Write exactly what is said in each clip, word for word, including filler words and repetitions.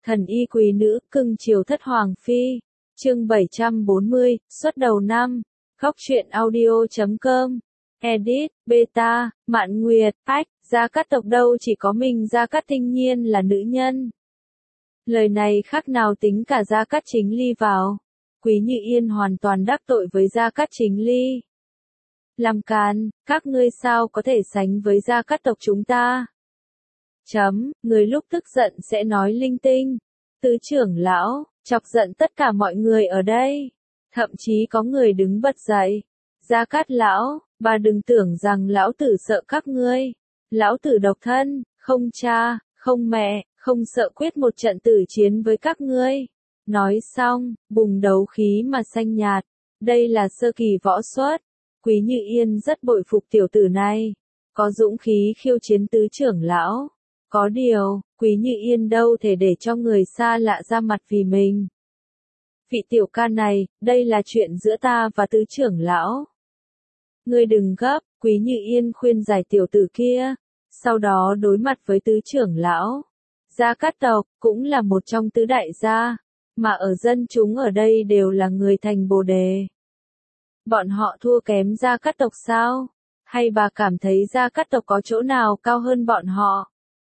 Thần y quý nữ, cưng chiều thất hoàng phi. Chương bảy trăm bốn mươi, xuất đầu năm. Góc truyện audio chấm com. Edit, Beta, Mạn Nguyệt, Ách, Gia Cát tộc đâu chỉ có mình Gia Cát Tinh Nhiên là nữ nhân. Lời này khác nào tính cả Gia Cát Chính Ly vào. Quý Như Yên hoàn toàn đắc tội với Gia Cát Chính Ly. Làm càn, các ngươi sao có thể sánh với Gia Cát tộc chúng ta? Chấm, người lúc tức giận sẽ nói linh tinh. Tứ trưởng lão, chọc giận tất cả mọi người ở đây. Thậm chí có người đứng bật dậy. Gia Cát lão, bà đừng tưởng rằng lão tử sợ các ngươi. Lão tử độc thân, không cha, không mẹ, không sợ quyết một trận tử chiến với các ngươi. Nói xong, bùng đấu khí mà xanh nhạt. Đây là sơ kỳ võ xuất. Quý Như Yên rất bội phục tiểu tử này. Có dũng khí khiêu chiến tứ trưởng lão. Có điều, Quý Như Yên đâu thể để cho người xa lạ ra mặt vì mình. Vị tiểu ca này, đây là chuyện giữa ta và tứ trưởng lão. Ngươi đừng gấp, Quý Như Yên khuyên giải tiểu tử kia. Sau đó đối mặt với tứ trưởng lão. Gia Cát tộc, cũng là một trong tứ đại gia. Mà ở dân chúng ở đây đều là người thành Bồ Đề. Bọn họ thua kém Gia Cát tộc sao? Hay bà cảm thấy Gia Cát tộc có chỗ nào cao hơn bọn họ?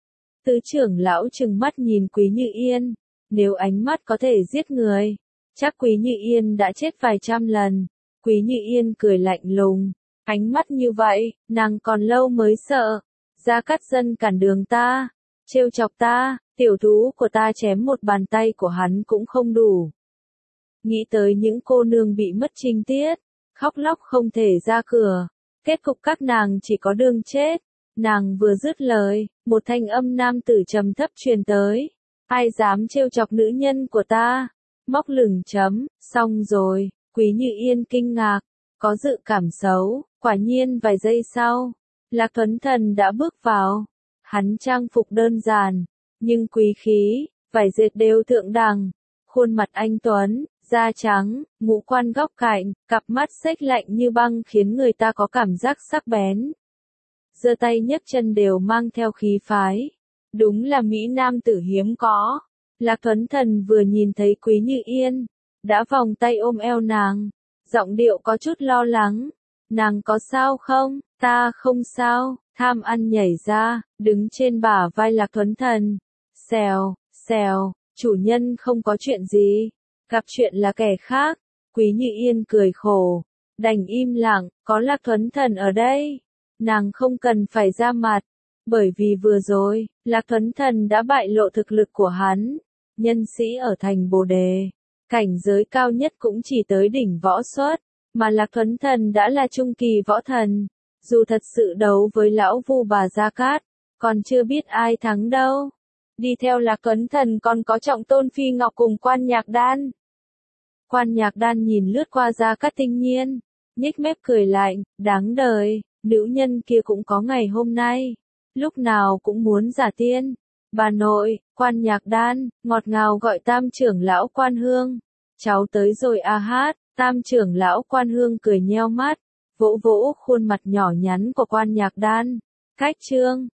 Tứ trưởng lão trừng mắt nhìn Quý Như Yên. Nếu ánh mắt có thể giết người, chắc Quý Như Yên đã chết vài trăm lần. Quý Như Yên cười lạnh lùng. Ánh mắt như vậy, nàng còn lâu mới sợ. Gia Cát dân cản đường ta, trêu chọc ta, tiểu thú của ta chém một bàn tay của hắn cũng không đủ. Nghĩ tới những cô nương bị mất trinh tiết, khóc lóc không thể ra cửa. Kết cục các nàng chỉ có đường chết. Nàng vừa dứt lời, một thanh âm nam tử trầm thấp truyền tới. Ai dám trêu chọc nữ nhân của ta? Móc lửng chấm, xong rồi, Quý Như Yên kinh ngạc, có dự cảm xấu, quả nhiên vài giây sau, Lạc Tuấn Thần đã bước vào. Hắn trang phục đơn giản, nhưng quý khí, vải dệt đều thượng đẳng, khuôn mặt anh tuấn, da trắng, ngũ quan góc cạnh, cặp mắt xếch lạnh như băng khiến người ta có cảm giác sắc bén. Giơ tay nhấc chân đều mang theo khí phái. Đúng là mỹ nam tử hiếm có. Lạc Tuấn Thần vừa nhìn thấy Quý Như Yên, đã vòng tay ôm eo nàng, giọng điệu có chút lo lắng. Nàng có sao không? Ta không sao. Tham ăn nhảy ra, đứng trên bả vai Lạc Tuấn Thần. Xèo, xèo, chủ nhân không có chuyện gì. Gặp chuyện là kẻ khác. Quý Như Yên cười khổ, đành im lặng, có Lạc Tuấn Thần ở đây. Nàng không cần phải ra mặt, bởi vì vừa rồi, Lạc Tuấn Thần đã bại lộ thực lực của hắn. Nhân sĩ ở thành Bồ Đề, cảnh giới cao nhất cũng chỉ tới đỉnh võ xuất, mà Lạc Tuấn Thần đã là trung kỳ võ thần. Dù thật sự đấu với lão Vu bà Gia Cát, còn chưa biết ai thắng đâu. Đi theo Lạc Tuấn Thần còn có Trọng Tôn Phi Ngọc cùng Quan Nhạc Đan. Quan Nhạc Đan nhìn lướt qua Gia Cát Tinh Nhiên, nhếch mép cười lạnh, đáng đời. Nữ nhân kia cũng có ngày hôm nay, lúc nào cũng muốn giả tiên. Bà nội, Quan Nhạc Đan, ngọt ngào gọi tam trưởng lão Quan Hương. Cháu tới rồi a hát, tam trưởng lão Quan Hương cười nheo mắt, vỗ vỗ khuôn mặt nhỏ nhắn của Quan Nhạc Đan. Cách chương,